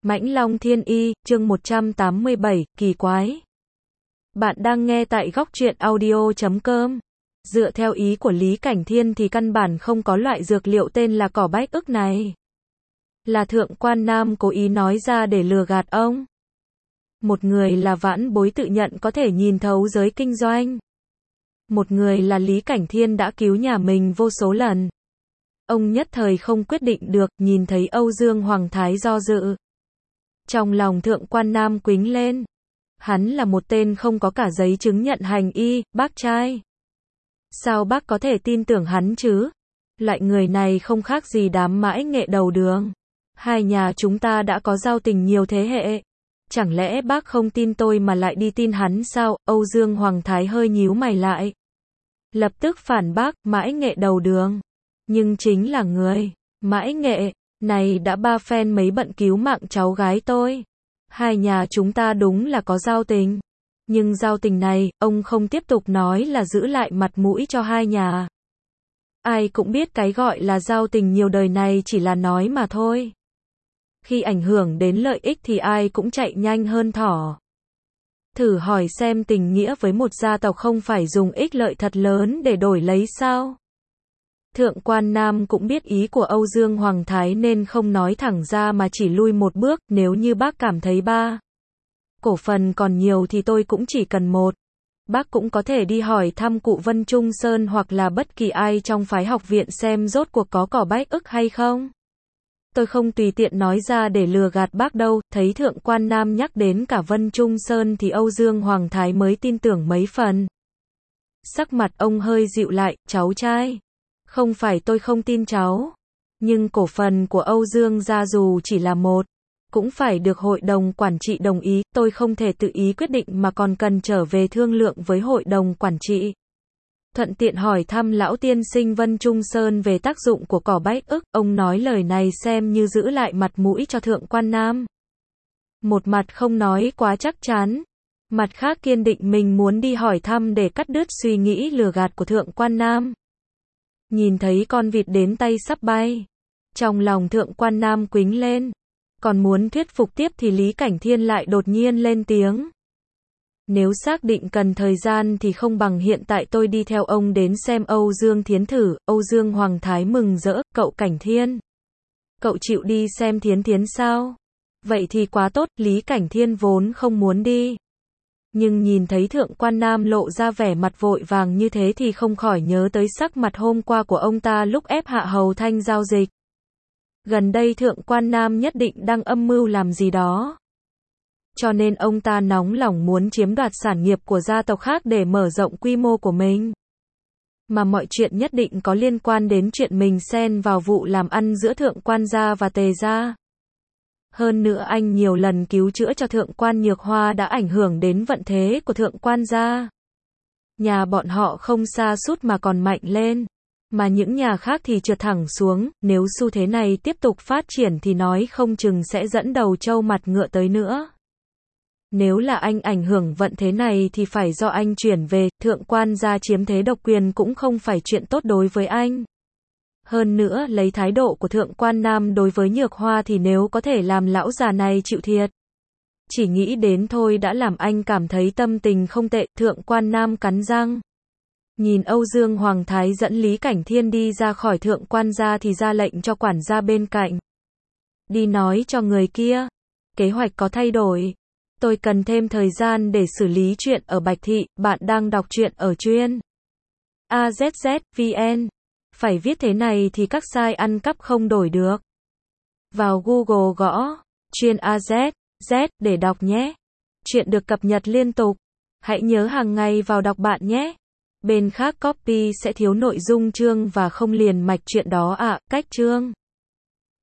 Mãnh Long Thiên Y, chương 187, kỳ quái. Bạn đang nghe tại góc truyện audio.com. Dựa theo ý của Lý Cảnh Thiên thì căn bản không có loại dược liệu tên là cỏ bách ức này. Là Thượng Quan Nam cố ý nói ra để lừa gạt ông. Một người là vãn bối tự nhận có thể nhìn thấu giới kinh doanh. Một người là Lý Cảnh Thiên đã cứu nhà mình vô số lần. Ông nhất thời không quyết định được, nhìn thấy Âu Dương Hoàng Thái do dự. Trong lòng Thượng Quan Nam quĩnh lên. Hắn là một tên không có cả giấy chứng nhận hành y, bác trai. Sao bác có thể tin tưởng hắn chứ? Loại người này không khác gì đám mãi nghệ đầu đường. Hai nhà chúng ta đã có giao tình nhiều thế hệ. Chẳng lẽ bác không tin tôi mà lại đi tin hắn sao? Âu Dương Hoàng Thái hơi nhíu mày lại. Lập tức phản bác, mãi nghệ đầu đường. Nhưng chính là người, mãi nghệ, này đã ba phen mấy bận cứu mạng cháu gái tôi. Hai nhà chúng ta đúng là có giao tình. Nhưng giao tình này, ông không tiếp tục nói là giữ lại mặt mũi cho hai nhà. Ai cũng biết cái gọi là giao tình nhiều đời này chỉ là nói mà thôi. Khi ảnh hưởng đến lợi ích thì ai cũng chạy nhanh hơn thỏ. Thử hỏi xem tình nghĩa với một gia tộc không phải dùng ích lợi thật lớn để đổi lấy sao? Thượng Quan Nam cũng biết ý của Âu Dương Hoàng Thái nên không nói thẳng ra mà chỉ lui một bước, nếu như bác cảm thấy ba cổ phần còn nhiều thì tôi cũng chỉ cần một. Bác cũng có thể đi hỏi thăm cụ Vân Trung Sơn hoặc là bất kỳ ai trong phái học viện xem rốt cuộc có cỏ bách ức hay không. Tôi không tùy tiện nói ra để lừa gạt bác đâu. Thấy Thượng Quan Nam nhắc đến cả Vân Trung Sơn thì Âu Dương Hoàng Thái mới tin tưởng mấy phần. Sắc mặt ông hơi dịu lại, cháu trai. Không phải tôi không tin cháu. Nhưng cổ phần của Âu Dương gia dù chỉ là một, cũng phải được hội đồng quản trị đồng ý. Tôi không thể tự ý quyết định mà còn cần trở về thương lượng với hội đồng quản trị. Thuận tiện hỏi thăm lão tiên sinh Vân Trung Sơn về tác dụng của cỏ bách ức. Ông nói lời này xem như giữ lại mặt mũi cho Thượng Quan Nam. Một mặt không nói quá chắc chắn, mặt khác kiên định mình muốn đi hỏi thăm để cắt đứt suy nghĩ lừa gạt của Thượng Quan Nam. Nhìn thấy con vịt đến tay sắp bay, trong lòng Thượng Quan Nam quĩnh lên. Còn muốn thuyết phục tiếp thì Lý Cảnh Thiên lại đột nhiên lên tiếng. Nếu xác định cần thời gian thì không bằng hiện tại tôi đi theo ông đến xem Âu Dương Thiến thử. Âu Dương Hoàng Thái mừng rỡ, cậu Cảnh Thiên. Cậu chịu đi xem Thiến Thiến sao? Vậy thì quá tốt, Lý Cảnh Thiên vốn không muốn đi. Nhưng nhìn thấy Thượng Quan Nam lộ ra vẻ mặt vội vàng như thế thì không khỏi nhớ tới sắc mặt hôm qua của ông ta lúc ép Hạ Hầu Thanh giao dịch. Gần đây Thượng Quan Nam nhất định đang âm mưu làm gì đó. Cho nên ông ta nóng lòng muốn chiếm đoạt sản nghiệp của gia tộc khác để mở rộng quy mô của mình. Mà mọi chuyện nhất định có liên quan đến chuyện mình xen vào vụ làm ăn giữa Thượng Quan gia và Tề gia. Hơn nữa anh nhiều lần cứu chữa cho Thượng Quan Nhược Hoa đã ảnh hưởng đến vận thế của Thượng Quan gia. Nhà bọn họ không sa sút mà còn mạnh lên. Mà những nhà khác thì trượt thẳng xuống. Nếu xu thế này tiếp tục phát triển thì nói không chừng sẽ dẫn đầu trâu mặt ngựa tới nữa. Nếu là anh ảnh hưởng vận thế này thì phải do anh chuyển về. Thượng Quan gia chiếm thế độc quyền cũng không phải chuyện tốt đối với anh. Hơn nữa lấy thái độ của Thượng Quan Nam đối với Nhược Hoa thì nếu có thể làm lão già này chịu thiệt. Chỉ nghĩ đến thôi đã làm anh cảm thấy tâm tình không tệ. Thượng Quan Nam cắn răng. Nhìn Âu Dương Hoàng Thái dẫn Lý Cảnh Thiên đi ra khỏi Thượng Quan gia thì ra lệnh cho quản gia bên cạnh. Đi nói cho người kia. Kế hoạch có thay đổi. Tôi cần thêm thời gian để xử lý chuyện ở Bạch Thị. Bạn đang đọc truyện ở truyện AZZ.vn. Phải viết thế này thì các site ăn cắp không đổi được. Vào Google gõ truyện AZZ để đọc nhé. Chuyện được cập nhật liên tục. Hãy nhớ hàng ngày vào đọc bạn nhé. Bên khác copy sẽ thiếu nội dung chương và không liền mạch chuyện đó ạ. Cách chương